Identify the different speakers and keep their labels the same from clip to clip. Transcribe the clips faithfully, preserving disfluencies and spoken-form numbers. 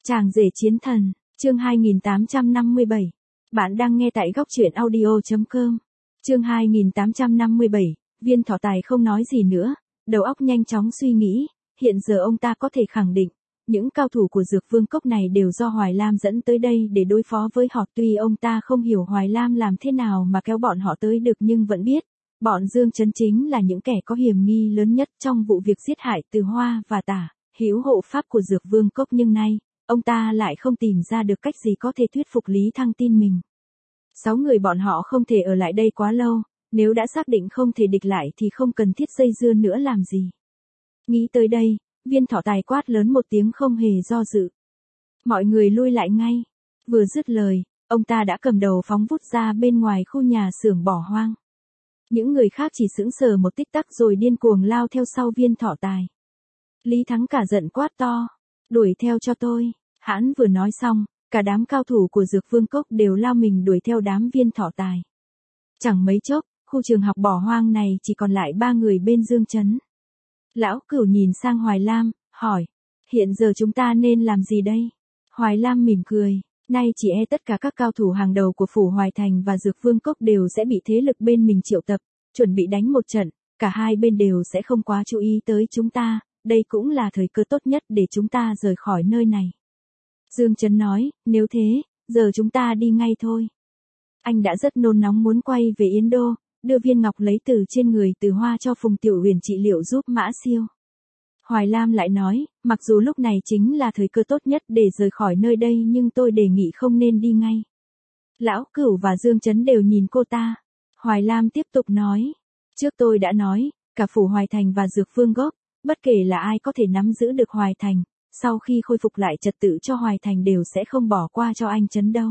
Speaker 1: Chàng rể chiến thần, chương hai nghìn tám trăm năm mươi bảy. Bạn đang nghe tại góc truyện audio chấm com. Chương hai nghìn tám trăm năm mươi bảy, Viên Thọ Tài không nói gì nữa, đầu óc nhanh chóng suy nghĩ, hiện giờ ông ta có thể khẳng định, những cao thủ của Dược Vương Cốc này đều do Hoài Lam dẫn tới đây để đối phó với họ. Tuy ông ta không hiểu Hoài Lam làm thế nào mà kéo bọn họ tới được, nhưng vẫn biết, bọn Dương Chấn chính là những kẻ có hiểm nghi lớn nhất trong vụ việc giết hại Từ Hoa và Tả Hữu hộ pháp của Dược Vương Cốc, nhưng nay, ông ta lại không tìm ra được cách gì có thể thuyết phục Lý Thăng tin mình. Sáu người bọn họ không thể ở lại đây quá lâu, nếu đã xác định không thể địch lại thì không cần thiết dây dưa nữa làm gì. Nghĩ tới đây, Viên Thọ Tài quát lớn một tiếng không hề do dự. Mọi người lui lại ngay. Vừa dứt lời, ông ta đã cầm đầu phóng vút ra bên ngoài khu nhà xưởng bỏ hoang. Những người khác chỉ sững sờ một tích tắc rồi điên cuồng lao theo sau Viên Thọ Tài. Lý Thắng cả giận quát to, đuổi theo cho tôi. Hãn vừa nói xong, cả đám cao thủ của Dược Vương Cốc đều lao mình đuổi theo đám Viên Thọ Tài. Chẳng mấy chốc, khu trường học bỏ hoang này chỉ còn lại ba người bên Dương Chấn. Lão Cửu nhìn sang Hoài Lam, hỏi, hiện giờ chúng ta nên làm gì đây? Hoài Lam mỉm cười, nay chỉ e tất cả các cao thủ hàng đầu của Phủ Hoài Thành và Dược Vương Cốc đều sẽ bị thế lực bên mình triệu tập, chuẩn bị đánh một trận, cả hai bên đều sẽ không quá chú ý tới chúng ta, đây cũng là thời cơ tốt nhất để chúng ta rời khỏi nơi này. Dương Chấn nói, nếu thế, giờ chúng ta đi ngay thôi. Anh đã rất nôn nóng muốn quay về Yến Đô, đưa viên ngọc lấy từ trên người Từ Hoa cho Phùng Tiểu Huyền trị liệu giúp Mã Siêu. Hoài Lam lại nói, mặc dù lúc này chính là thời cơ tốt nhất để rời khỏi nơi đây, nhưng tôi đề nghị không nên đi ngay. Lão Cửu và Dương Chấn đều nhìn cô ta. Hoài Lam tiếp tục nói, trước tôi đã nói, cả Phủ Hoài Thành và Dược Vương Cốc, bất kể là ai có thể nắm giữ được Hoài Thành, sau khi khôi phục lại trật tự cho Hoài Thành đều sẽ không bỏ qua cho anh Chấn đâu.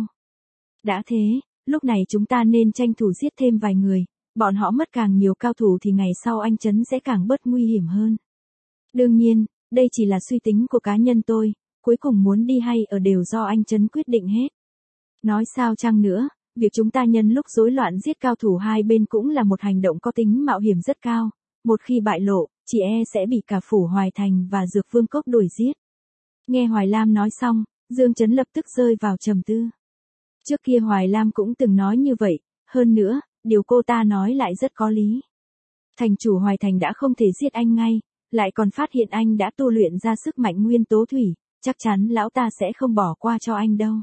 Speaker 1: Đã thế, lúc này chúng ta nên tranh thủ giết thêm vài người, bọn họ mất càng nhiều cao thủ thì ngày sau anh Chấn sẽ càng bớt nguy hiểm hơn. Đương nhiên, đây chỉ là suy tính của cá nhân tôi, cuối cùng muốn đi hay ở đều do anh Chấn quyết định hết. Nói sao chăng nữa, việc chúng ta nhân lúc rối loạn giết cao thủ hai bên cũng là một hành động có tính mạo hiểm rất cao, một khi bại lộ, chỉ e sẽ bị cả Phủ Hoài Thành và Dược Vương Cốc đuổi giết. Nghe Hoài Lam nói xong, Dương Chấn lập tức rơi vào trầm tư. Trước kia Hoài Lam cũng từng nói như vậy, hơn nữa, điều cô ta nói lại rất có lý. Thành chủ Hoài Thành đã không thể giết anh ngay, lại còn phát hiện anh đã tu luyện ra sức mạnh nguyên tố thủy, chắc chắn lão ta sẽ không bỏ qua cho anh đâu.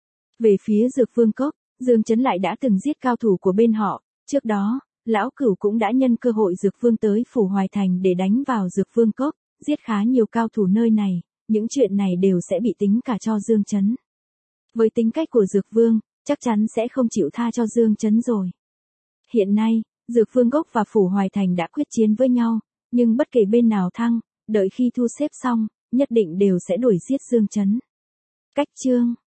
Speaker 1: Về phía Dược Vương Cốc, Dương Chấn lại đã từng giết cao thủ của bên họ, trước đó, Lão Cửu cũng đã nhân cơ hội Dược Vương tới Phủ Hoài Thành để đánh vào Dược Vương Cốc, giết khá nhiều cao thủ nơi này, những chuyện này đều sẽ bị tính cả cho Dương Chấn. Với tính cách của Dược Vương, chắc chắn sẽ không chịu tha cho Dương Chấn rồi. Hiện nay, Dược Vương Cốc và Phủ Hoài Thành đã quyết chiến với nhau, nhưng bất kể bên nào thắng, đợi khi thu xếp xong, nhất định đều sẽ đuổi giết Dương Chấn. Cách chương